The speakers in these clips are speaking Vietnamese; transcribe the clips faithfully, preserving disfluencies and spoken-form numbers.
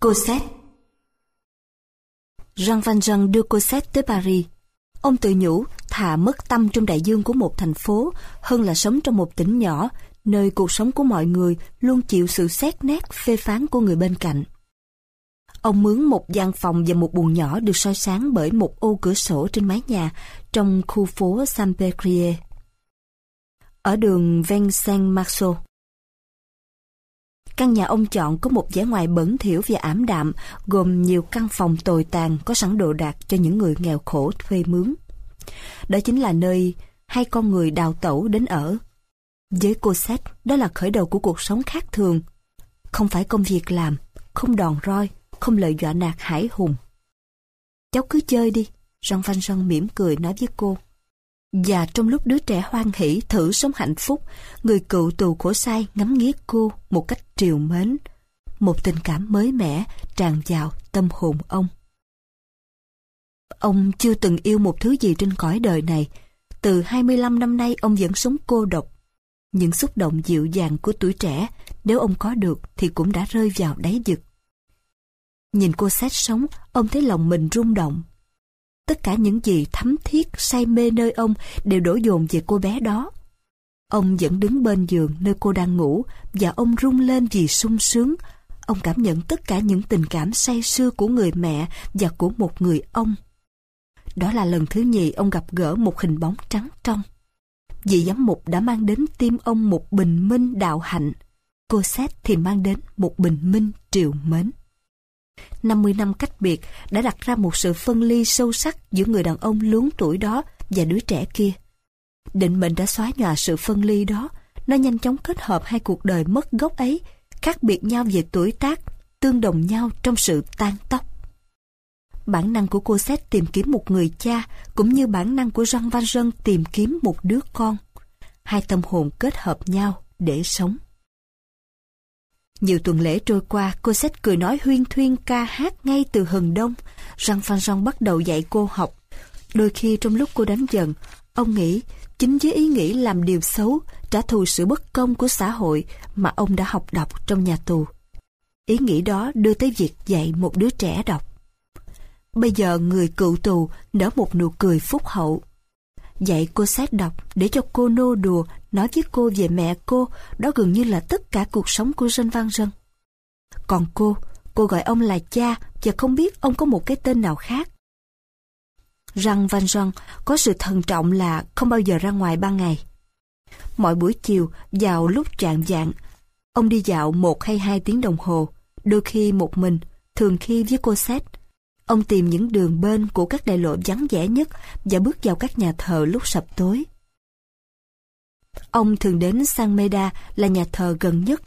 Cosette. Jean Valjean đưa Cosette tới Paris. Ông tự nhủ thà mất tâm trong đại dương của một thành phố hơn là sống trong một tỉnh nhỏ, nơi cuộc sống của mọi người luôn chịu sự xét nét phê phán của người bên cạnh. Ông mướn một gian phòng và một buồng nhỏ được soi sáng bởi một ô cửa sổ trên mái nhà trong khu phố Saint-Pétrier, ở đường Vincennes-Marceau. Căn nhà ông chọn có một vẻ ngoài bẩn thỉu và ảm đạm, gồm nhiều căn phòng tồi tàn có sẵn đồ đạc cho những người nghèo khổ thuê mướn. Đó chính là nơi hai con người đào tẩu đến ở. Với Cosette, đó là khởi đầu của cuộc sống khác thường. Không phải công việc làm, không đòn roi, không lời dọa nạt hãi hùng. Cháu cứ chơi đi, Jean Valjean mỉm cười nói với cô. Và trong lúc đứa trẻ hoan hỉ thử sống hạnh phúc, người cựu tù khổ sai ngắm nghía cô một cách trìu mến. Một tình cảm mới mẻ tràn vào tâm hồn ông. Ông chưa từng yêu một thứ gì trên cõi đời này. Từ hai mươi lăm năm nay ông vẫn sống cô độc. Những xúc động dịu dàng của tuổi trẻ, nếu ông có được thì cũng đã rơi vào đáy vực. Nhìn cô Cosette sống, ông thấy lòng mình rung động. Tất cả những gì thấm thiết, say mê nơi ông đều đổ dồn về cô bé đó. Ông vẫn đứng bên giường nơi cô đang ngủ, và ông rung lên vì sung sướng. Ông cảm nhận tất cả những tình cảm say sưa của người mẹ và của một người ông. Đó là lần thứ nhì ông gặp gỡ một hình bóng trắng trong. Vị giám mục đã mang đến tim ông một bình minh đạo hạnh. Cô Cosette thì mang đến một bình minh trìu mến. năm mươi năm cách biệt đã đặt ra một sự phân ly sâu sắc giữa người đàn ông luống tuổi đó và đứa trẻ kia. Định mệnh đã xóa nhòa sự phân ly đó. Nó nhanh chóng kết hợp hai cuộc đời mất gốc ấy, khác biệt nhau về tuổi tác, tương đồng nhau trong sự tan tóc. Bản năng của cô Cosette tìm kiếm một người cha, cũng như bản năng của Jean Valjean tìm kiếm một đứa con. Hai tâm hồn kết hợp nhau để sống. Nhiều tuần lễ trôi qua, cô Cosette cười nói huyên thuyên ca hát ngay từ hừng đông. Jean Valjean bắt đầu dạy cô học. Đôi khi trong lúc cô đánh dần, ông nghĩ chính với ý nghĩ làm điều xấu, trả thù sự bất công của xã hội mà ông đã học đọc trong nhà tù. Ý nghĩ đó đưa tới việc dạy một đứa trẻ đọc. Bây giờ người cựu tù nở một nụ cười phúc hậu. Dạy cô Cosette đọc để cho cô nô đùa, nói với cô về mẹ cô, đó gần như là tất cả cuộc sống của Jean Valjean. Còn cô, cô gọi ông là cha và không biết ông có một cái tên nào khác. Jean Valjean có sự thận trọng là không bao giờ ra ngoài ban ngày. Mọi buổi chiều, vào lúc rạng vạng, ông đi dạo một hay hai tiếng đồng hồ, đôi khi một mình, thường khi với cô Cosette. Ông tìm những đường bên của các đại lộ vắng vẻ nhất và bước vào các nhà thờ lúc sập tối. Ông thường đến Saint-Médard là nhà thờ gần nhất.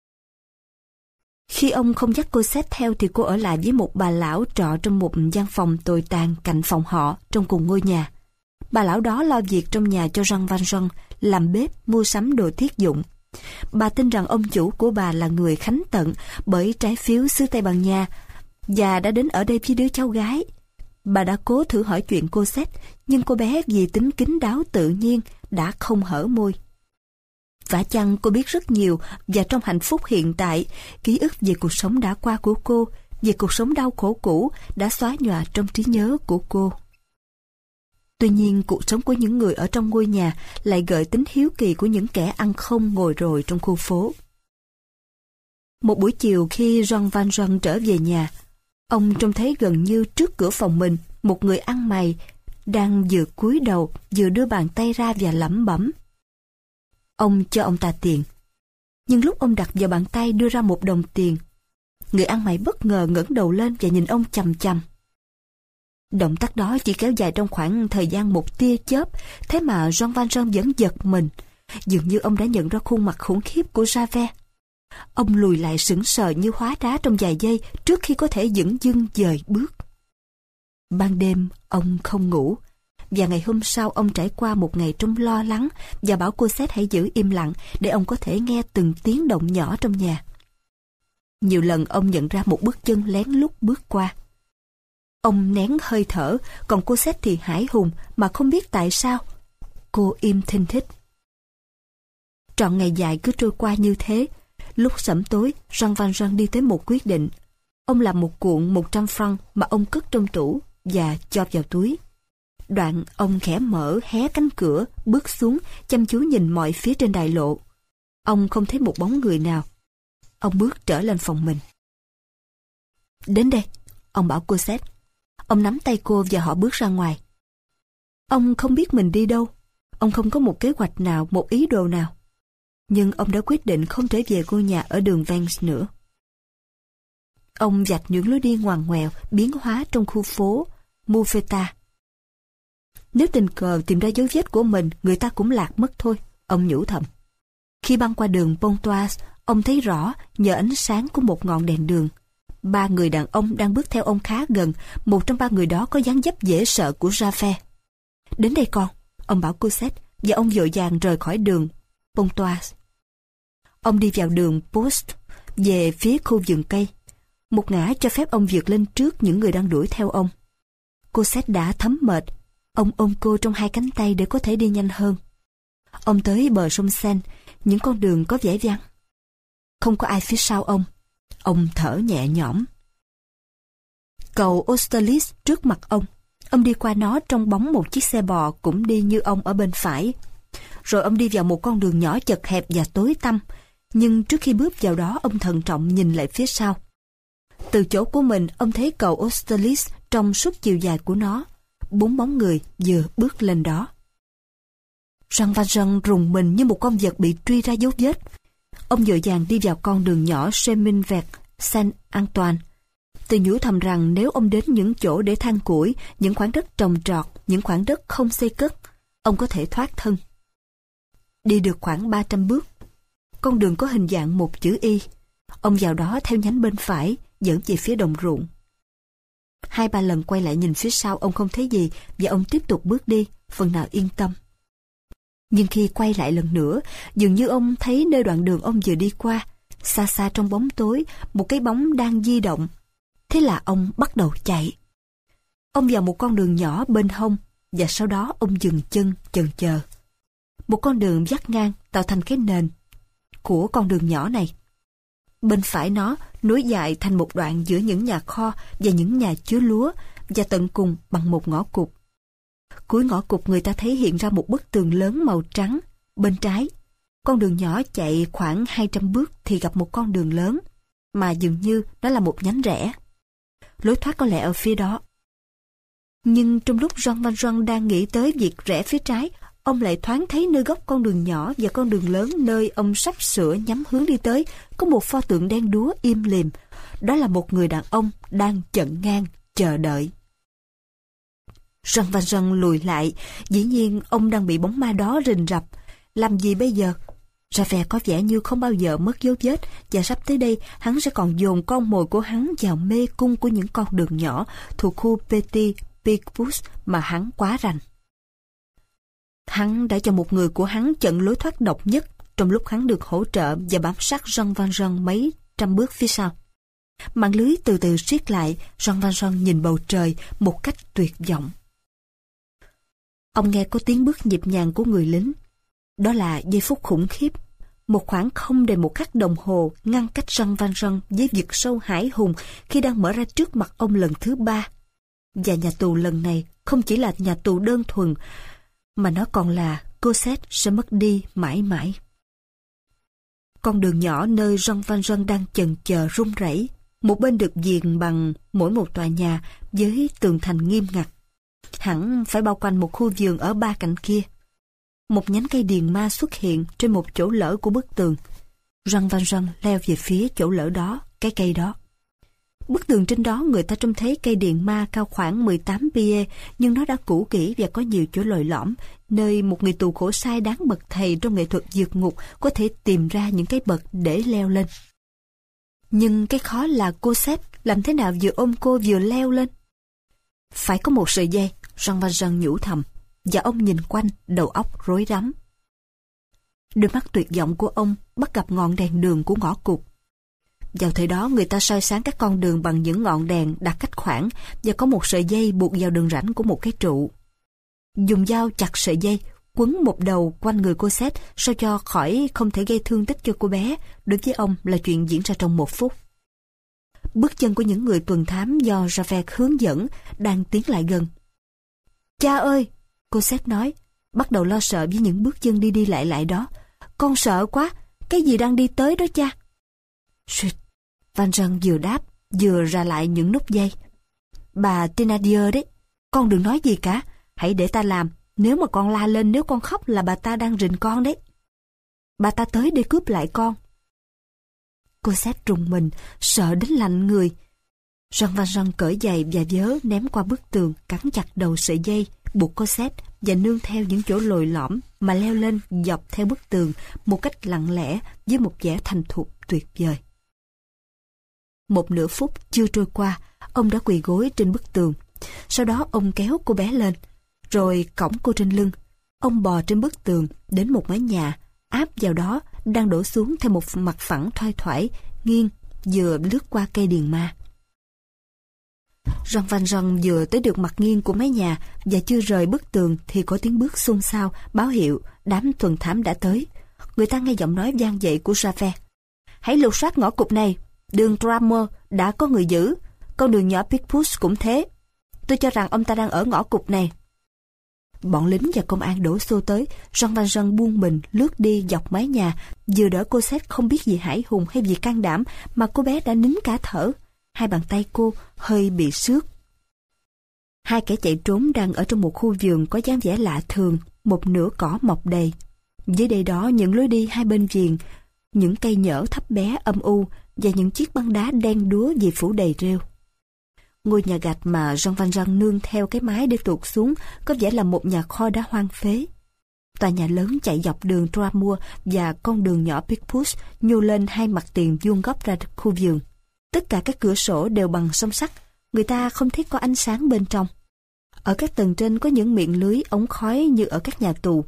Khi ông không dắt cô Cosette theo thì cô ở lại với một bà lão trọ trong một gian phòng tồi tàn cạnh phòng họ trong cùng ngôi nhà. Bà lão đó lo việc trong nhà cho Jean Valjean, làm bếp, mua sắm đồ thiết dụng. Bà tin rằng ông chủ của bà là người khánh tận bởi trái phiếu xứ Tây Ban Nha và đã đến ở đây với đứa cháu gái. Bà đã cố thử hỏi chuyện cô Cosette, nhưng cô bé vì tính kín đáo tự nhiên đã không hở môi. Vả chăng cô biết rất nhiều, và trong hạnh phúc hiện tại, ký ức về cuộc sống đã qua của cô, về cuộc sống đau khổ cũ đã xóa nhòa trong trí nhớ của cô. Tuy nhiên, cuộc sống của những người ở trong ngôi nhà lại gợi tính hiếu kỳ của những kẻ ăn không ngồi rồi trong khu phố. Một buổi chiều khi Jean Valjean trở về nhà, ông trông thấy gần như trước cửa phòng mình một người ăn mày đang vừa cúi đầu vừa đưa bàn tay ra và lẩm bẩm. Ông cho ông ta tiền. Nhưng lúc ông đặt vào bàn tay đưa ra một đồng tiền, người ăn mày bất ngờ ngẩng đầu lên và nhìn ông chằm chằm. Động tác đó chỉ kéo dài trong khoảng thời gian một tia chớp, thế mà Jean Valjean vẫn giật mình. Dường như ông đã nhận ra khuôn mặt khủng khiếp của Javert. Ông lùi lại sững sờ như hóa đá trong vài giây trước khi có thể dửng dưng dời bước. Ban đêm ông không ngủ, và ngày hôm sau ông trải qua một ngày trong lo lắng và bảo cô Cosette hãy giữ im lặng để ông có thể nghe từng tiếng động nhỏ trong nhà. Nhiều lần ông nhận ra một bước chân lén lút bước qua. Ông nén hơi thở, còn cô Cosette thì hãi hùng mà không biết tại sao. Cô im thinh thích. Trọn ngày dài cứ trôi qua như thế. Lúc sẩm tối, Jean Valjean đi tới một quyết định. Ông làm một cuộn một trăm franc mà ông cất trong tủ và cho vào túi. Đoạn ông khẽ mở hé cánh cửa, bước xuống, chăm chú nhìn mọi phía trên đại lộ. Ông không thấy một bóng người nào. Ông bước trở lên phòng mình. Đến đây, ông bảo Cosette. Ông nắm tay cô và họ bước ra ngoài. Ông không biết mình đi đâu. Ông không có một kế hoạch nào, một ý đồ nào. Nhưng ông đã quyết định không trở về ngôi nhà ở đường Vence nữa. Ông vạch những lối đi ngoằn ngoèo, biến hóa trong khu phố Mouffetard. Nếu tình cờ tìm ra dấu vết của mình, người ta cũng lạc mất thôi, ông nhủ thầm. Khi băng qua đường Pontoise, ông thấy rõ nhờ ánh sáng của một ngọn đèn đường. Ba người đàn ông đang bước theo ông khá gần, một trong ba người đó có dáng dấp dễ sợ của Raphael. Đến đây con, ông bảo Cosette, và ông vội vàng rời khỏi đường Pontoise. Ông đi vào đường Post, về phía khu vườn cây. Một ngã cho phép ông vượt lên trước những người đang đuổi theo ông. Cosette đã thấm mệt. Ông ôm cô trong hai cánh tay để có thể đi nhanh hơn. Ông tới bờ sông Seine, những con đường có vẻ vắng. Không có ai phía sau ông. Ông thở nhẹ nhõm. Cầu Austerlitz trước mặt ông. Ông đi qua nó trong bóng một chiếc xe bò cũng đi như ông ở bên phải. Rồi ông đi vào một con đường nhỏ chật hẹp và tối tăm. Nhưng trước khi bước vào đó, ông thận trọng nhìn lại phía sau. Từ chỗ của mình, ông thấy cầu Austerlitz trong suốt chiều dài của nó. Bốn bóng người vừa bước lên đó. Jean Valjean rùng mình như một con vật bị truy ra dấu vết. Ông vội vàng đi vào con đường nhỏ chemin vert Saint-Antoine. Tự nhủ thầm rằng nếu ông đến những chỗ để than củi, những khoảng đất trồng trọt, những khoảng đất không xây cất, ông có thể thoát thân. Đi được khoảng ba trăm bước, con đường có hình dạng một chữ Y. Ông vào đó theo nhánh bên phải, dẫn về phía đồng ruộng. Hai ba lần quay lại nhìn phía sau, ông không thấy gì và ông tiếp tục bước đi, phần nào yên tâm. Nhưng khi quay lại lần nữa, dường như ông thấy nơi đoạn đường ông vừa đi qua, xa xa trong bóng tối, một cái bóng đang di động. Thế là ông bắt đầu chạy. Ông vào một con đường nhỏ bên hông, và sau đó ông dừng chân chần chờ. Một con đường vắt ngang tạo thành cái nền của con đường nhỏ này. Bên phải nó nối dài thành một đoạn giữa những nhà kho và những nhà chứa lúa, và tận cùng bằng một ngõ cụt. Cuối ngõ cụt người ta thấy hiện ra một bức tường lớn màu trắng. Bên trái, con đường nhỏ chạy khoảng hai trăm bước thì gặp một con đường lớn, mà dường như đó là một nhánh rẽ. Lối thoát có lẽ ở phía đó. Nhưng trong lúc Jean Valjean đang nghĩ tới việc rẽ phía trái, ông lại thoáng thấy nơi góc con đường nhỏ và con đường lớn nơi ông sắp sửa nhắm hướng đi tới có một pho tượng đen đúa im lìm. Đó là một người đàn ông đang chận ngang chờ đợi. Jean Valjean lùi lại. Dĩ nhiên ông đang bị bóng ma đó rình rập. Làm gì bây giờ? Raphael có vẻ như không bao giờ mất dấu vết, và sắp tới đây hắn sẽ còn dồn con mồi của hắn vào mê cung của những con đường nhỏ thuộc khu Petit Picpus mà hắn quá rành. Hắn đã cho một người của hắn chặn lối thoát độc nhất trong lúc hắn được hỗ trợ và bám sát Jean Valjean mấy trăm bước phía sau. Màn lưới từ từ siết lại. Jean Valjean nhìn bầu trời một cách tuyệt vọng. Ông nghe có tiếng bước nhịp nhàng của người lính. Đó là giây phút khủng khiếp. Một khoảng không đầy một khắc đồng hồ ngăn cách Jean Valjean với vực sâu hải hùng khi đang mở ra trước mặt ông lần thứ ba. Và nhà tù lần này không chỉ là nhà tù đơn thuần, mà nó còn là Cosette sẽ mất đi mãi mãi. Con đường nhỏ nơi Jean Valjean đang chần chờ rung rẩy. Một bên được viền bằng mỗi một tòa nhà với tường thành nghiêm ngặt. Hẳn phải bao quanh một khu vườn ở ba cạnh kia. Một nhánh cây điền ma xuất hiện trên một chỗ lở của bức tường. Jean Valjean leo về phía chỗ lở đó, cái cây đó. Bức tường trên đó người ta trông thấy cây điền ma cao khoảng mười tám pied, nhưng nó đã cũ kỹ và có nhiều chỗ lồi lõm, nơi một người tù khổ sai đáng bậc thầy trong nghệ thuật vượt ngục có thể tìm ra những cái bậc để leo lên. Nhưng cái khó là Cosette làm thế nào vừa ôm cô vừa leo lên. Phải có một sợi dây, Jean Valjean nhủ thầm, và ông nhìn quanh, đầu óc rối rắm. Đôi mắt tuyệt vọng của ông bắt gặp ngọn đèn đường của ngõ cụt. Vào thời đó người ta soi sáng các con đường bằng những ngọn đèn đặt cách khoảng, và có một sợi dây buộc vào đường rãnh của một cái trụ. Dùng dao chặt sợi dây, quấn một đầu quanh người Cosette sao cho khỏi không thể gây thương tích cho cô bé. Đối với ông là chuyện diễn ra trong một phút. bước chân của những người tuần thám do Javert hướng dẫn đang tiến lại gần. Cha ơi, Cosette nói, bắt đầu lo sợ với những bước chân đi đi lại lại đó. Con sợ quá, cái gì đang đi tới đó cha? Suýt, Valjean vừa đáp, vừa ra lại những nút dây. Bà Thénardier đấy, con đừng nói gì cả, hãy để ta làm. Nếu mà con la lên, nếu con khóc là bà ta đang rình con đấy. Bà ta tới để cướp lại con. Cosette rùng mình, sợ đến lạnh người. Jean Valjean cởi giày và vớ ném qua bức tường, cắn chặt đầu sợi dây, buộc Cosette và nương theo những chỗ lồi lõm mà leo lên dọc theo bức tường một cách lặng lẽ với một vẻ thành thục tuyệt vời. Một nửa phút chưa trôi qua, ông đã quỳ gối trên bức tường. Sau đó ông kéo cô bé lên, rồi cõng cô trên lưng. Ông bò trên bức tường đến một mái nhà, áp vào đó đang đổ xuống theo một mặt phẳng thoai thoải, nghiêng, vừa lướt qua cây điền ma. Jean Valjean vừa tới được mặt nghiêng của mái nhà và chưa rời bức tường thì có tiếng bước xôn xao báo hiệu đám tuần thám đã tới. Người ta nghe giọng nói vang dậy của Javert. Hãy lục soát ngõ cụt này, đường Tramor đã có người giữ, con đường nhỏ Picpus cũng thế. Tôi cho rằng ông ta đang ở ngõ cụt này. Bọn lính và công an đổ xô tới. Jean Valjean buông mình lướt đi dọc mái nhà, vừa đỡ Cosette không biết gì hãi hùng hay gì can đảm mà cô bé đã nín cả thở. Hai bàn tay cô hơi bị xước. Hai kẻ chạy trốn đang ở trong một khu vườn có dáng vẻ lạ thường, một nửa cỏ mọc đầy. Dưới đây đó những lối đi hai bên vườn, những cây nhỡ thấp bé âm u và những chiếc băng đá đen đúa vì phủ đầy rêu. Ngôi nhà gạch mà Jean Valjean nương theo cái mái để tuột xuống có vẻ là một nhà kho đã hoang phế. Tòa nhà lớn chạy dọc đường Tramor và con đường nhỏ Picpus nhô lên hai mặt tiền vuông góc ra khu vườn. Tất cả các cửa sổ đều bằng song sắt, người ta không thấy có ánh sáng bên trong. Ở các tầng trên có những miệng lưới ống khói như ở các nhà tù.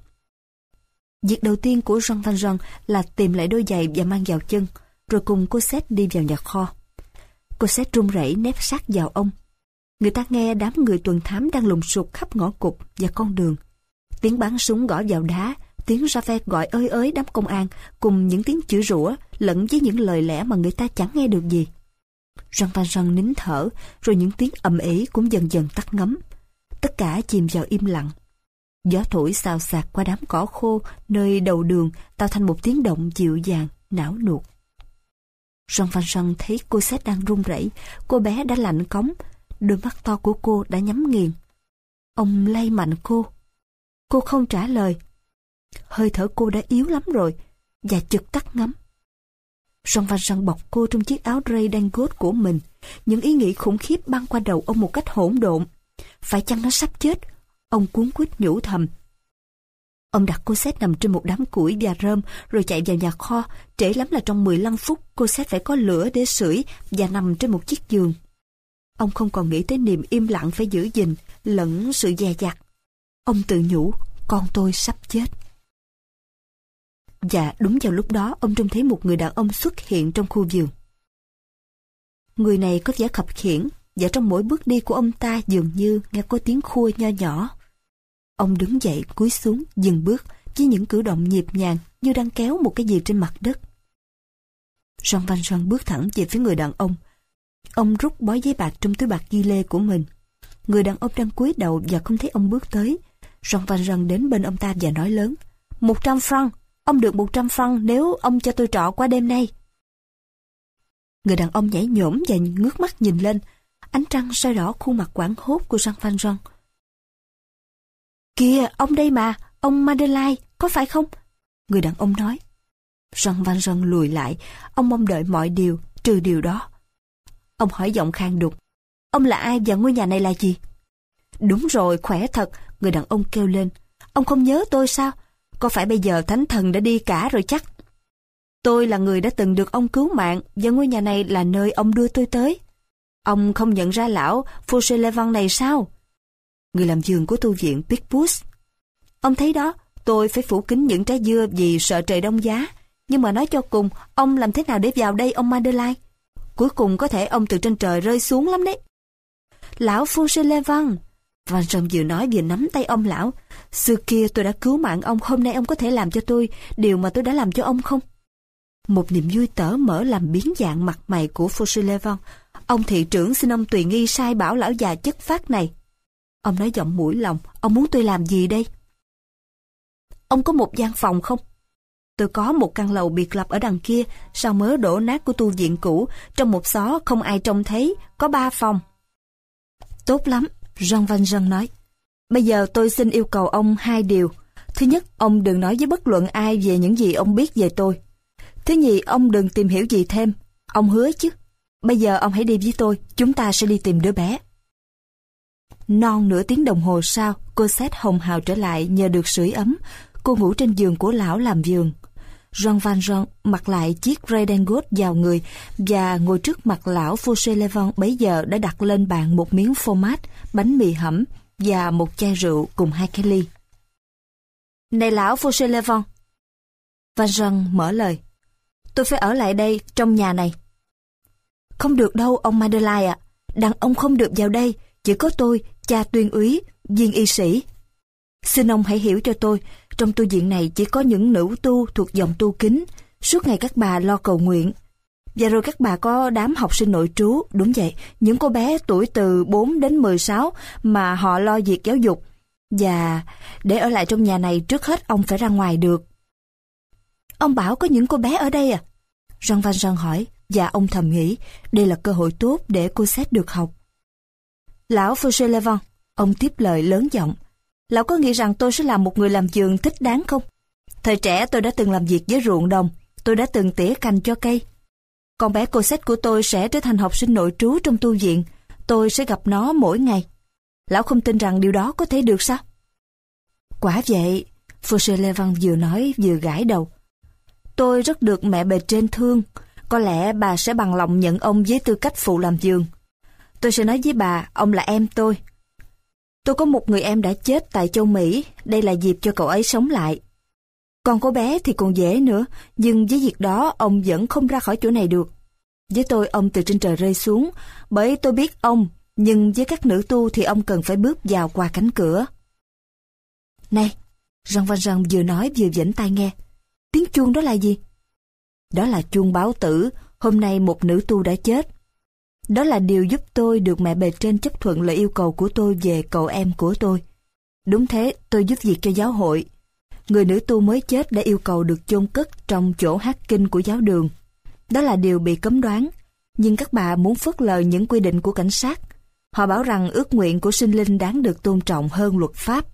Việc đầu tiên của Jean Valjean là tìm lại đôi giày và mang vào chân, rồi cùng Cosette đi vào nhà kho. Cosette run rẩy nép sát vào ông. Người ta nghe đám người tuần thám đang lùng sục khắp ngõ cụt và con đường. Tiếng bắn súng gõ vào đá, tiếng Javert gọi ơi ới đám công an, cùng những tiếng chửi rủa lẫn với những lời lẽ mà người ta chẳng nghe được gì. Jean Valjean nín thở, rồi những tiếng ầm ĩ cũng dần dần tắt ngấm. Tất cả chìm vào im lặng. Gió thổi xào xạc qua đám cỏ khô nơi đầu đường tạo thành một tiếng động dịu dàng, não nuột. Jean Valjean thấy Cosette đang run rẩy, cô bé đã lạnh cống, đôi mắt to của cô đã nhắm nghiền. Ông lay mạnh cô. Cô không trả lời. Hơi thở cô đã yếu lắm rồi, và chực tắt ngấm. Jean Valjean bọc cô trong chiếc áo ray đan gốt của mình. Những ý nghĩ khủng khiếp băng qua đầu ông một cách hỗn độn. Phải chăng nó sắp chết? Ông cuống quýt nhủ thầm. Ông đặt Cosette nằm trên một đám củi và rơm, rồi chạy vào nhà kho. Trễ lắm là trong mười lăm phút, Cosette phải có lửa để sưởi và nằm trên một chiếc giường. Ông không còn nghĩ tới niềm im lặng phải giữ gìn, lẫn sự dè dặt. Ông tự nhủ, con tôi sắp chết. Và đúng vào lúc đó, ông trông thấy một người đàn ông xuất hiện trong khu vườn. Người này có vẻ khập khiễng, và trong mỗi bước đi của ông ta dường như nghe có tiếng khua nho nhỏ. Ông đứng dậy, cúi xuống, dừng bước với những cử động nhịp nhàng như đang kéo một cái gì trên mặt đất. Jean Valjean bước thẳng về phía người đàn ông. Ông rút bó giấy bạc trong túi bạc ghi lê của mình. Người đàn ông đang cúi đầu và không thấy ông bước tới. Jean Valjean đến bên ông ta và nói lớn: Một trăm franc, ông được một trăm franc nếu ông cho tôi trọ qua đêm nay. Người đàn ông nhảy nhổm và ngước mắt nhìn lên. Ánh trăng soi đỏ khuôn mặt hoảng hốt của Jean Valjean. Kìa, ông đây mà, ông Madeleine, có phải không? Người đàn ông nói. Jean Valjean lùi lại, ông mong đợi mọi điều, trừ điều đó. Ông hỏi giọng khàn đục: Ông là ai và ngôi nhà này là gì? Đúng rồi, khỏe thật, người đàn ông kêu lên. Ông không nhớ tôi sao? Có phải bây giờ thánh thần đã đi cả rồi chắc? Tôi là người đã từng được ông cứu mạng, và ngôi nhà này là nơi ông đưa tôi tới. Ông không nhận ra lão Fauchelevent này sao? Người làm vườn của tu viện Picpus. Ông thấy đó, tôi phải phủ kín những trái dưa vì sợ trời đông giá. Nhưng mà nói cho cùng, ông làm thế nào để vào đây ông Madeleine? Cuối cùng có thể ông từ trên trời rơi xuống lắm đấy. Lão Fauchelevent. Valjean vừa nói vừa nắm tay ông lão. Xưa kia tôi đã cứu mạng ông, hôm nay ông có thể làm cho tôi điều mà tôi đã làm cho ông không? Một niềm vui tở mở làm biến dạng mặt mày của Fauchelevent. Ông thị trưởng xin ông tùy nghi sai bảo lão già chất phác này. Ông nói giọng mũi lòng, ông muốn tôi làm gì đây? Ông có một gian phòng không? Tôi có một căn lầu biệt lập ở đằng kia, sau mớ đổ nát của tu viện cũ, trong một xó không ai trông thấy, có ba phòng. Tốt lắm, Jean Valjean nói. Bây giờ tôi xin yêu cầu ông hai điều. Thứ nhất, ông đừng nói với bất luận ai về những gì ông biết về tôi. Thứ nhì, ông đừng tìm hiểu gì thêm. Ông hứa chứ? Bây giờ ông hãy đi với tôi, chúng ta sẽ đi tìm đứa bé. Non nửa tiếng đồng hồ sau, Cosette hồng hào trở lại nhờ được sưởi ấm. Cô ngủ trên giường của lão làm giường. Jean Valjean mặc lại chiếc redingot vào người và ngồi trước mặt lão Fauchelevent bấy giờ đã đặt lên bàn một miếng phô mát, bánh mì hẩm và một chai rượu cùng hai cái ly. Này lão Fauchelevent, Valjean mở lời. Tôi phải ở lại đây, trong nhà này. Không được đâu, ông Madeleine ạ. Đàn ông không được vào đây, chỉ có tôi, cha tuyên úy, viên y sĩ. Xin ông hãy hiểu cho tôi, trong tu viện này chỉ có những nữ tu thuộc dòng tu kính, suốt ngày các bà lo cầu nguyện. Và rồi các bà có đám học sinh nội trú, đúng vậy, những cô bé tuổi từ bốn đến mười sáu mà họ lo việc giáo dục. Và để ở lại trong nhà này trước hết ông phải ra ngoài được. Ông bảo có những cô bé ở đây à? Jean Valjean hỏi, và ông thầm nghĩ đây là cơ hội tốt để Cosette được học. Lão Fauchelevent, ông tiếp lời lớn giọng. Lão có nghĩ rằng tôi sẽ là một người làm vườn thích đáng không? Thời trẻ tôi đã từng làm việc với ruộng đồng, tôi đã từng tỉa cành cho cây. Con bé Cosette của tôi sẽ trở thành học sinh nội trú trong tu viện, tôi sẽ gặp nó mỗi ngày. Lão không tin rằng điều đó có thể được sao? Quả vậy, Fauchelevent vừa nói vừa gãi đầu. Tôi rất được mẹ bề trên thương, có lẽ bà sẽ bằng lòng nhận ông với tư cách phụ làm vườn. Tôi sẽ nói với bà, ông là em tôi. Tôi có một người em đã chết tại châu Mỹ, đây là dịp cho cậu ấy sống lại. Còn cô bé thì còn dễ nữa, nhưng với việc đó ông vẫn không ra khỏi chỗ này được. Với tôi ông từ trên trời rơi xuống, bởi tôi biết ông, nhưng với các nữ tu thì ông cần phải bước vào qua cánh cửa. Này, Jean Valjean vừa nói vừa vểnh tai nghe. Tiếng chuông đó là gì? Đó là chuông báo tử, hôm nay một nữ tu đã chết. Đó là điều giúp tôi được mẹ bề trên chấp thuận lời yêu cầu của tôi về cậu em của tôi. Đúng thế, tôi giúp việc cho giáo hội. Người nữ tu mới chết đã yêu cầu được chôn cất trong chỗ hát kinh của giáo đường. Đó là điều bị cấm đoán, nhưng các bà muốn phớt lờ những quy định của cảnh sát. Họ bảo rằng ước nguyện của sinh linh đáng được tôn trọng hơn luật pháp.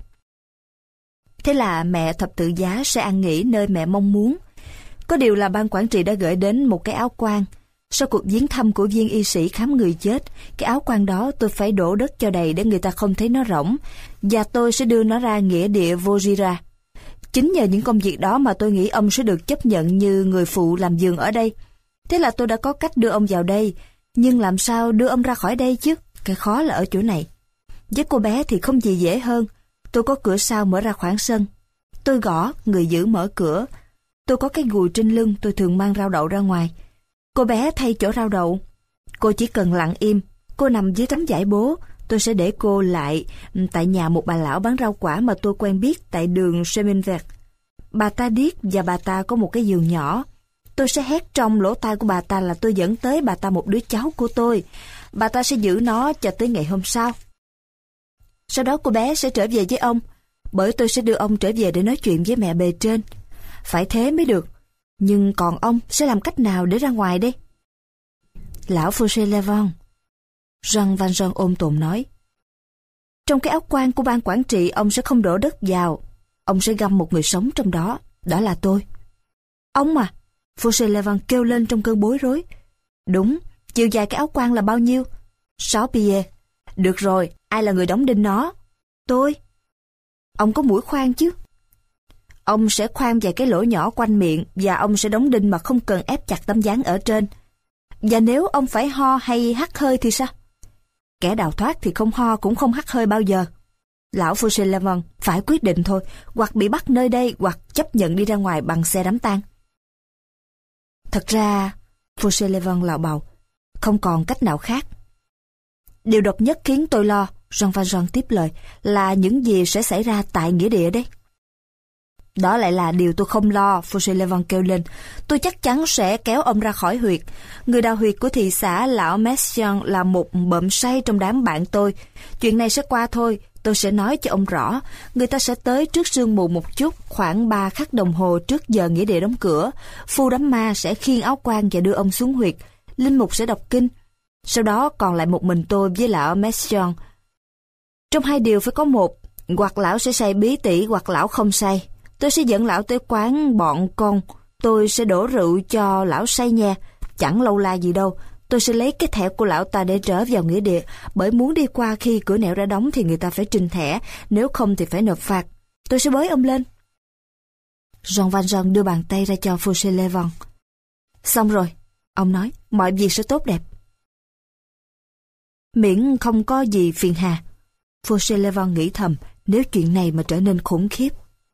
Thế là mẹ thập tự giá sẽ an nghỉ nơi mẹ mong muốn. Có điều là ban quản trị đã gửi đến một cái áo quan. Sau cuộc viếng thăm của viên y sĩ khám người chết, cái áo quan đó tôi phải đổ đất cho đầy để người ta không thấy nó rỗng, và tôi sẽ đưa nó ra nghĩa địa Vaugirard. Chính nhờ những công việc đó mà tôi nghĩ ông sẽ được chấp nhận như người phụ làm vườn ở đây. Thế là tôi đã có cách đưa ông vào đây, nhưng làm sao đưa ông ra khỏi đây chứ? Cái khó là ở chỗ này. Với cô bé thì không gì dễ hơn. Tôi có cửa sau mở ra khoảng sân. Tôi gõ, người giữ mở cửa. Tôi có cái gùi trên lưng, tôi thường mang rau đậu ra ngoài. Cô bé thay chỗ rau đậu. Cô chỉ cần lặng im. Cô nằm dưới tấm vải bố. Tôi sẽ để cô lại tại nhà một bà lão bán rau quả mà tôi quen biết tại đường Chemin Vert. Bà ta điếc và bà ta có một cái giường nhỏ. Tôi sẽ hét trong lỗ tai của bà ta là tôi dẫn tới bà ta một đứa cháu của tôi. Bà ta sẽ giữ nó cho tới ngày hôm sau. Sau đó cô bé sẽ trở về với ông, bởi tôi sẽ đưa ông trở về để nói chuyện với mẹ bề trên. Phải thế mới được. Nhưng còn ông sẽ làm cách nào để ra ngoài đây? Lão Fauchelevent, Jean Valjean ôm tồn nói. Trong cái áo quan của ban quản trị ông sẽ không đổ đất vào. Ông sẽ găm một người sống trong đó. Đó là tôi. Ông à? Fauchelevent kêu lên trong cơn bối rối. Đúng, chiều dài cái áo quan là bao nhiêu? Sáu pied. Được rồi, ai là người đóng đinh nó? Tôi. Ông có mũi khoan chứ? Ông sẽ khoan vài cái lỗ nhỏ quanh miệng và ông sẽ đóng đinh mà không cần ép chặt tấm dáng ở trên. Và nếu ông phải ho hay hắt hơi thì sao? Kẻ đào thoát thì không ho cũng không hắt hơi bao giờ. Lão Fauchelevent phải quyết định thôi, hoặc bị bắt nơi đây hoặc chấp nhận đi ra ngoài bằng xe đám tang. Thật ra, Fauchelevent lạo bào, không còn cách nào khác. Điều độc nhất khiến tôi lo, Jean Valjean tiếp lời, là những gì sẽ xảy ra tại nghĩa địa đây. Đó lại là điều tôi không lo, Fauchelevent kêu lên. Tôi chắc chắn sẽ kéo ông ra khỏi huyệt. Người đào huyệt của thị xã lão Messiaen là một bợm say trong đám bạn tôi. Chuyện này sẽ qua thôi, tôi sẽ nói cho ông rõ. Người ta sẽ tới trước sương mù một chút, khoảng ba khắc đồng hồ trước giờ nghĩa địa đóng cửa. Phu đám ma sẽ khiêng áo quan và đưa ông xuống huyệt. Linh mục sẽ đọc kinh. Sau đó còn lại một mình tôi với lão Messiaen. Trong hai điều phải có một, hoặc lão sẽ say bí tỉ hoặc lão không say. Tôi sẽ dẫn lão tới quán bọn con. Tôi sẽ đổ rượu cho lão say nha. Chẳng lâu la gì đâu. Tôi sẽ lấy cái thẻ của lão ta để trở vào nghĩa địa. Bởi muốn đi qua khi cửa nẻo đã đóng thì người ta phải trình thẻ. Nếu không thì phải nộp phạt. Tôi sẽ bới ông lên. Jean Valjean đưa bàn tay ra cho Fauchelevent. Xong rồi, ông nói, mọi việc sẽ tốt đẹp. Miễn không có gì phiền hà. Fauchelevent nghĩ thầm, nếu chuyện này mà trở nên khủng khiếp.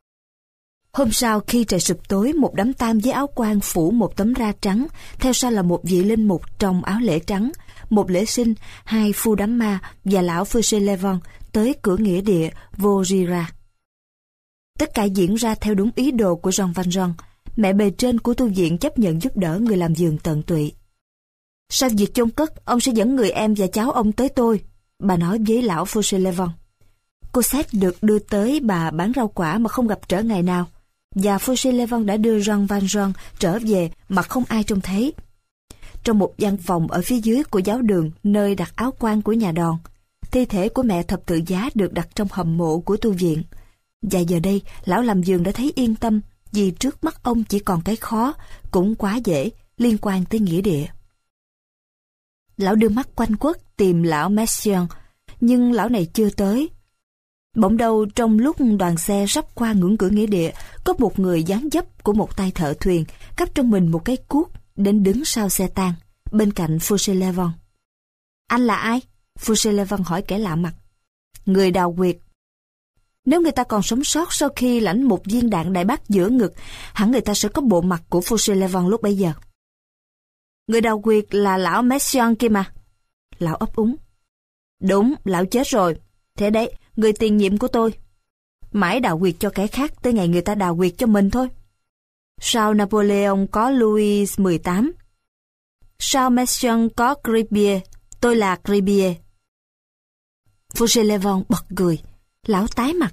Hôm sau khi trời sụp tối, một đám tang với áo quan phủ một tấm ra trắng, theo sau là một vị linh mục trong áo lễ trắng, một lễ sinh, hai phu đám ma và lão Fauchelevent tới cửa nghĩa địa Vaugirard. Tất cả diễn ra theo đúng ý đồ của Jean Valjean. Mẹ bề trên của tu viện chấp nhận giúp đỡ người làm giường tận tụy. Sau việc chôn cất, ông sẽ dẫn người em và cháu ông tới tôi, bà nói với lão Fauchelevent. Cosette được đưa tới bà bán rau quả mà không gặp trở ngại nào, và Fauchelevent đã đưa Jean Valjean trở về mà không ai trông thấy. Trong một gian phòng ở phía dưới của giáo đường, nơi đặt áo quan của nhà đòn, thi thể của mẹ thập tự giá được đặt trong hầm mộ của tu viện. Và giờ đây, lão làm giường đã thấy yên tâm, vì trước mắt ông chỉ còn cái khó, cũng quá dễ, liên quan tới nghĩa địa. Lão đưa mắt quanh quất tìm lão Messiaen, nhưng lão này chưa tới. Bỗng đâu trong lúc đoàn xe sắp qua ngưỡng cửa nghĩa địa, có một người dáng dấp của một tay thợ thuyền, cắp trong mình một cái cuốc, đến đứng sau xe tang, bên cạnh Fauchelevent. Anh là ai? Fauchelevent hỏi kẻ lạ mặt. Người đào huyệt. Nếu người ta còn sống sót sau khi lãnh một viên đạn đại bác giữa ngực, hẳn người ta sẽ có bộ mặt của Fauchelevent lúc bấy giờ. Người đào huyệt là lão Messiaen kia mà. Lão ấp úng. Đúng, lão chết rồi. Thế đấy, người tiền nhiệm của tôi. Mãi đào huyệt cho kẻ khác tới ngày người ta đào huyệt cho mình thôi. Sao Napoleon có Louis mười tám? Sao Messiaen có Gribier? Tôi là Gribier. Fauchelevent bật cười. Lão tái mặt.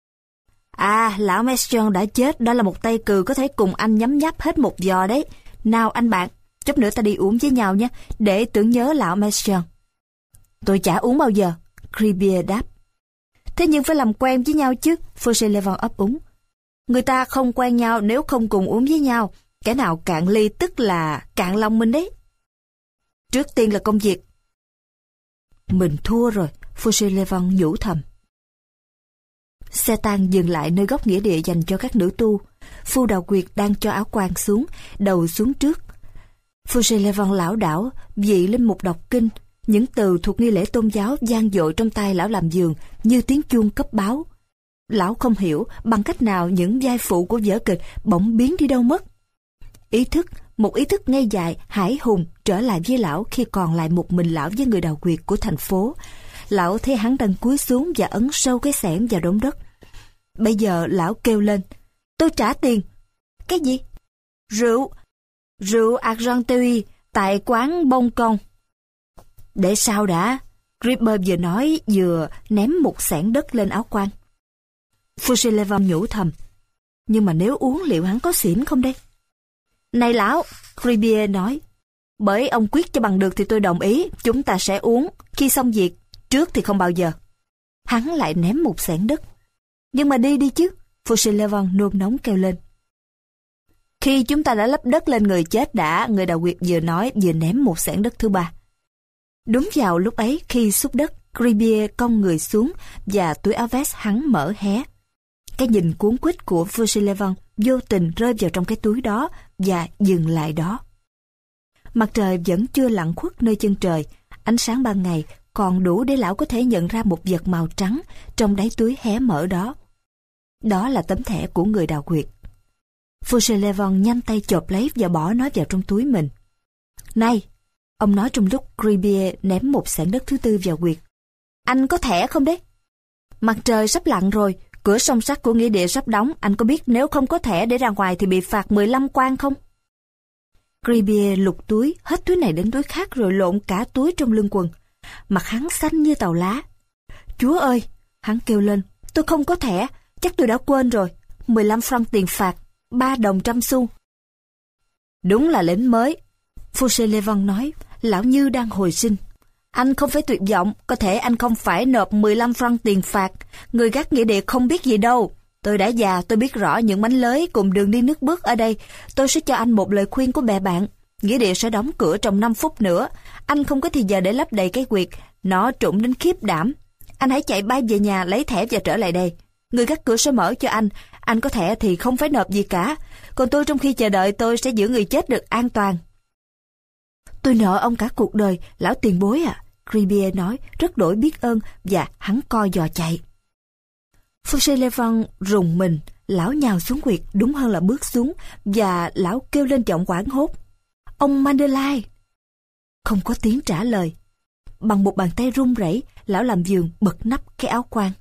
À, lão Messiaen đã chết, đó là một tay cừ có thể cùng anh nhấm nháp hết một giò đấy. Nào anh bạn, chút nữa ta đi uống với nhau nhé, để tưởng nhớ lão Messiaen. Tôi chả uống bao giờ, Gribier đáp. Thế nhưng phải làm quen với nhau chứ, Fauchelevent ấp úng. Người ta không quen nhau nếu không cùng uống với nhau. Kẻ nào cạn ly tức là cạn lòng mình đấy. Trước tiên là công việc. Mình thua rồi, Fauchelevent nhủ thầm. Xe tang dừng lại nơi góc nghĩa địa dành cho các nữ tu. Phu đào huyệt đang cho áo quan xuống, đầu xuống trước. Fauchelevent lảo đảo, vị linh mục đọc kinh. Những từ thuộc nghi lễ tôn giáo vang dội trong tai lão làm giường như tiếng chuông cấp báo. Lão không hiểu bằng cách nào những vai phụ của vở kịch bỗng biến đi đâu mất. Ý thức, một ý thức ngây dại, hải hùng trở lại với lão khi còn lại một mình lão với người đào huyệt của thành phố. Lão thấy hắn đang cúi xuống và ấn sâu cái xẻng vào đống đất. Bây giờ lão kêu lên. Tôi trả tiền. Cái gì? Rượu. Rượu Argenteuil tại quán Bon Con. Để sao đã? Gribier vừa nói vừa ném một xẻng đất lên áo quan. Fauchelevent nhủ thầm. Nhưng mà nếu uống liệu hắn có xỉn không đây? Này lão, Gribier nói. Bởi ông quyết cho bằng được thì tôi đồng ý. Chúng ta sẽ uống. Khi xong việc, trước thì không bao giờ. Hắn lại ném một xẻng đất. Nhưng mà đi đi chứ, Fauchelevent nôn nóng kêu lên. Khi chúng ta đã lấp đất lên người chết đã, người đào huyệt vừa nói vừa ném một xẻng đất thứ ba. Đúng vào lúc ấy, khi xúc đất, Gribier cong người xuống và túi áo vest hắn mở hé. Cái nhìn cuốn quýt của Fauchelevent vô tình rơi vào trong cái túi đó và dừng lại đó. Mặt trời vẫn chưa lặn khuất nơi chân trời, ánh sáng ban ngày còn đủ để lão có thể nhận ra một vật màu trắng trong đáy túi hé mở đó. Đó là tấm thẻ của người đào huyệt. Fauchelevent nhanh tay chộp lấy và bỏ nó vào trong túi mình. Này, ông nói trong lúc Gribier ném một xẻng đất thứ tư vào huyệt. Anh có thẻ không đấy? Mặt trời sắp lặn rồi, Cửa song sắt của nghĩa địa sắp đóng, anh có biết nếu không có thẻ để ra ngoài thì bị phạt mười lăm quan không? Gribier lục túi, hết túi này đến túi khác rồi lộn cả túi trong lưng quần. Mặt hắn xanh như tàu lá. Chúa ơi! Hắn kêu lên, tôi không có thẻ, chắc tôi đã quên rồi. mười lăm franc tiền phạt, ba đồng trăm xu. Đúng là lính mới. Fauchelevent nói, lão như đang hồi sinh. Anh không phải tuyệt vọng, có thể anh không phải nộp mười lăm franc tiền phạt. Người gác nghĩa địa không biết gì đâu. Tôi đã già, tôi biết rõ những mánh lới cùng đường đi nước bước ở đây. Tôi sẽ cho anh một lời khuyên của bè bạn. Nghĩa địa sẽ đóng cửa trong năm phút nữa. Anh không có thì giờ để lấp đầy cái quyệt. Nó trũng đến khiếp đảm. Anh hãy chạy bay về nhà lấy thẻ và trở lại đây. Người gác cửa sẽ mở cho anh. Anh có thẻ thì không phải nộp gì cả. Còn tôi trong khi chờ đợi tôi sẽ giữ người chết được an toàn. Tôi nợ ông cả cuộc đời, lão tiền bối à. Gribier nói rất đổi biết ơn và hắn co giò chạy. Fauchelevent rùng mình, lão nhào xuống quyệt, đúng hơn là bước xuống, và lão kêu lên giọng hoảng hốt. Ông Madeleine! Không có tiếng trả lời. Bằng một bàn tay run rẩy, lão làm vườn bật nắp cái áo quan.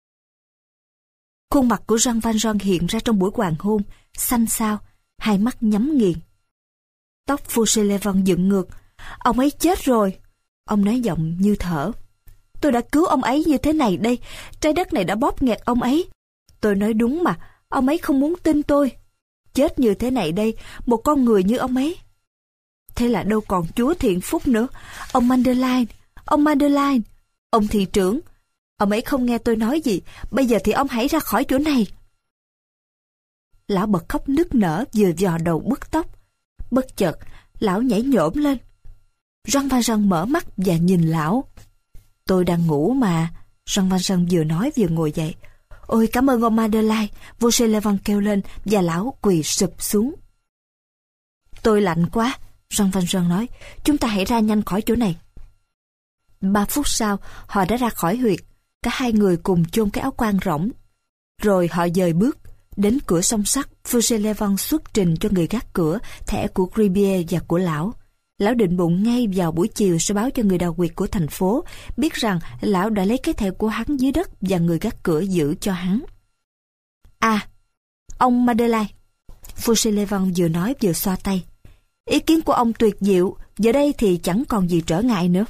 Khuôn mặt của Jean Valjean hiện ra trong buổi hoàng hôn, xanh xao, hai mắt nhắm nghiền. Tóc Fauchelevent dựng ngược. Ông ấy chết rồi. Ông nói giọng như thở. Tôi đã cứu ông ấy như thế này đây. Trái đất này đã bóp nghẹt ông ấy. Tôi nói đúng mà. Ông ấy không muốn tin tôi. Chết như thế này đây. Một con người như ông ấy. Thế là đâu còn Chúa thiện phúc nữa. Ông Madeleine. Ông Madeleine. Ông thị trưởng. Ông ấy không nghe tôi nói gì. Bây giờ thì ông hãy ra khỏi chỗ này. Lão bật khóc nức nở, vừa dò đầu bứt tóc. Bất chợt, lão nhảy nhổm lên. Jean Valjean mở mắt và nhìn lão. Tôi đang ngủ mà. Jean Valjean vừa nói vừa ngồi dậy. Ôi cảm ơn ông Madeleine. Fauchelevent kêu lên và lão quỳ sụp xuống. Tôi lạnh quá. Jean Valjean nói. Chúng ta hãy ra nhanh khỏi chỗ này. Ba phút sau, họ đã ra khỏi huyệt. Cả hai người cùng chôn cái áo quan rỗng. Rồi họ dời bước. Đến cửa song sắt, Fauchelevent xuất trình cho người gác cửa thẻ của Gribier và của lão. Lão định bụng ngay vào buổi chiều sẽ báo cho người đào huyệt của thành phố biết rằng lão đã lấy cái thẻ của hắn dưới đất và người gác cửa giữ cho hắn. À, ông Madeleine, Fauchelevent vừa nói vừa xoa tay. Ý kiến của ông tuyệt diệu, giờ đây thì chẳng còn gì trở ngại nữa.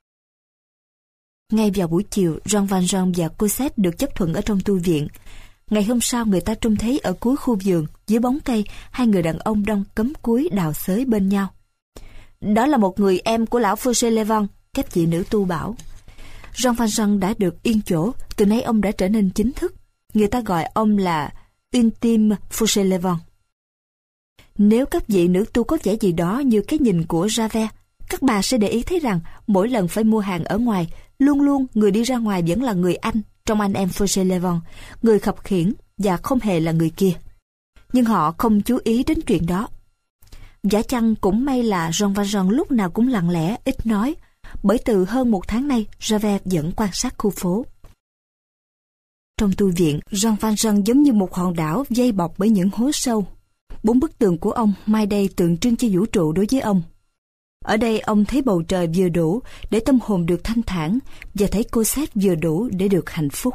Ngay vào buổi chiều, Jean Valjean và Cosette được chấp thuận ở trong tu viện. Ngày hôm sau người ta trông thấy ở cuối khu vườn, dưới bóng cây, hai người đàn ông đang cắm cúi đào xới bên nhau. Đó là một người em của lão Fauchelevent, các vị nữ tu bảo. Jean Valjean đã được yên chỗ, từ nay ông đã trở nên chính thức. Người ta gọi ông là Ultime Fauchelevent. Nếu các vị nữ tu có vẻ gì đó như cái nhìn của Javert, các bà sẽ để ý thấy rằng mỗi lần phải mua hàng ở ngoài, luôn luôn người đi ra ngoài vẫn là người anh trong anh em Fauchelevent, người khập khiễng và không hề là người kia. Nhưng họ không chú ý đến chuyện đó. Giả chăng cũng may là Jean Valjean lúc nào cũng lặng lẽ, ít nói, bởi từ hơn một tháng nay Javert vẫn quan sát khu phố. Trong tu viện, Jean Valjean giống như một hòn đảo dây bọc bởi những hố sâu. Bốn bức tường của ông mai đây tượng trưng cho vũ trụ đối với ông. Ở đây ông thấy bầu trời vừa đủ để tâm hồn được thanh thản và thấy Cosette vừa đủ để được hạnh phúc.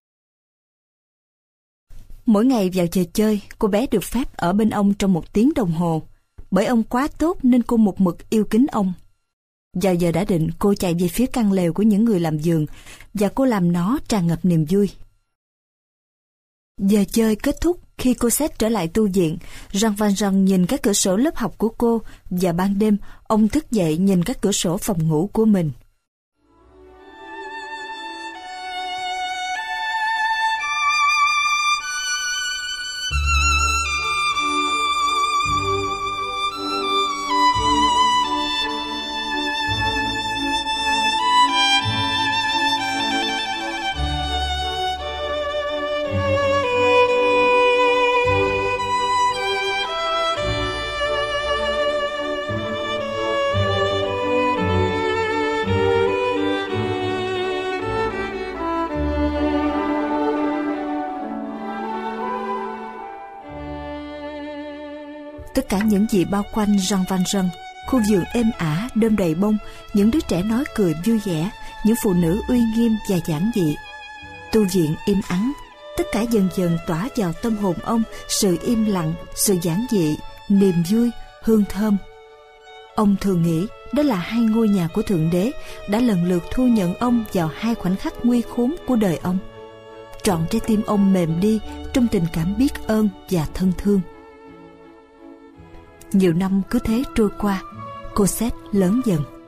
Mỗi ngày vào giờ chơi, cô bé được phép ở bên ông trong một tiếng đồng hồ. Bởi ông quá tốt nên cô một mực yêu kính ông. Vào giờ đã định, cô chạy về phía căn lều của những người làm vườn và cô làm nó tràn ngập niềm vui. Giờ chơi kết thúc, khi Cosette trở lại tu viện, Jean Valjean nhìn các cửa sổ lớp học của cô và ban đêm ông thức dậy nhìn các cửa sổ phòng ngủ của mình. Tất cả những gì bao quanh Jean Valjean, khu vườn êm ả, đơm đầy bông, những đứa trẻ nói cười vui vẻ, những phụ nữ uy nghiêm và giản dị. Tu viện im ắng, Tất cả dần dần tỏa vào tâm hồn ông sự im lặng, sự giản dị, niềm vui, hương thơm. Ông thường nghĩ đó là hai ngôi nhà của Thượng Đế đã lần lượt thu nhận ông vào hai khoảnh khắc nguy khốn của đời ông. Trọn trái tim ông mềm đi trong tình cảm biết ơn và thân thương. Nhiều năm cứ thế trôi qua, Cosette lớn dần.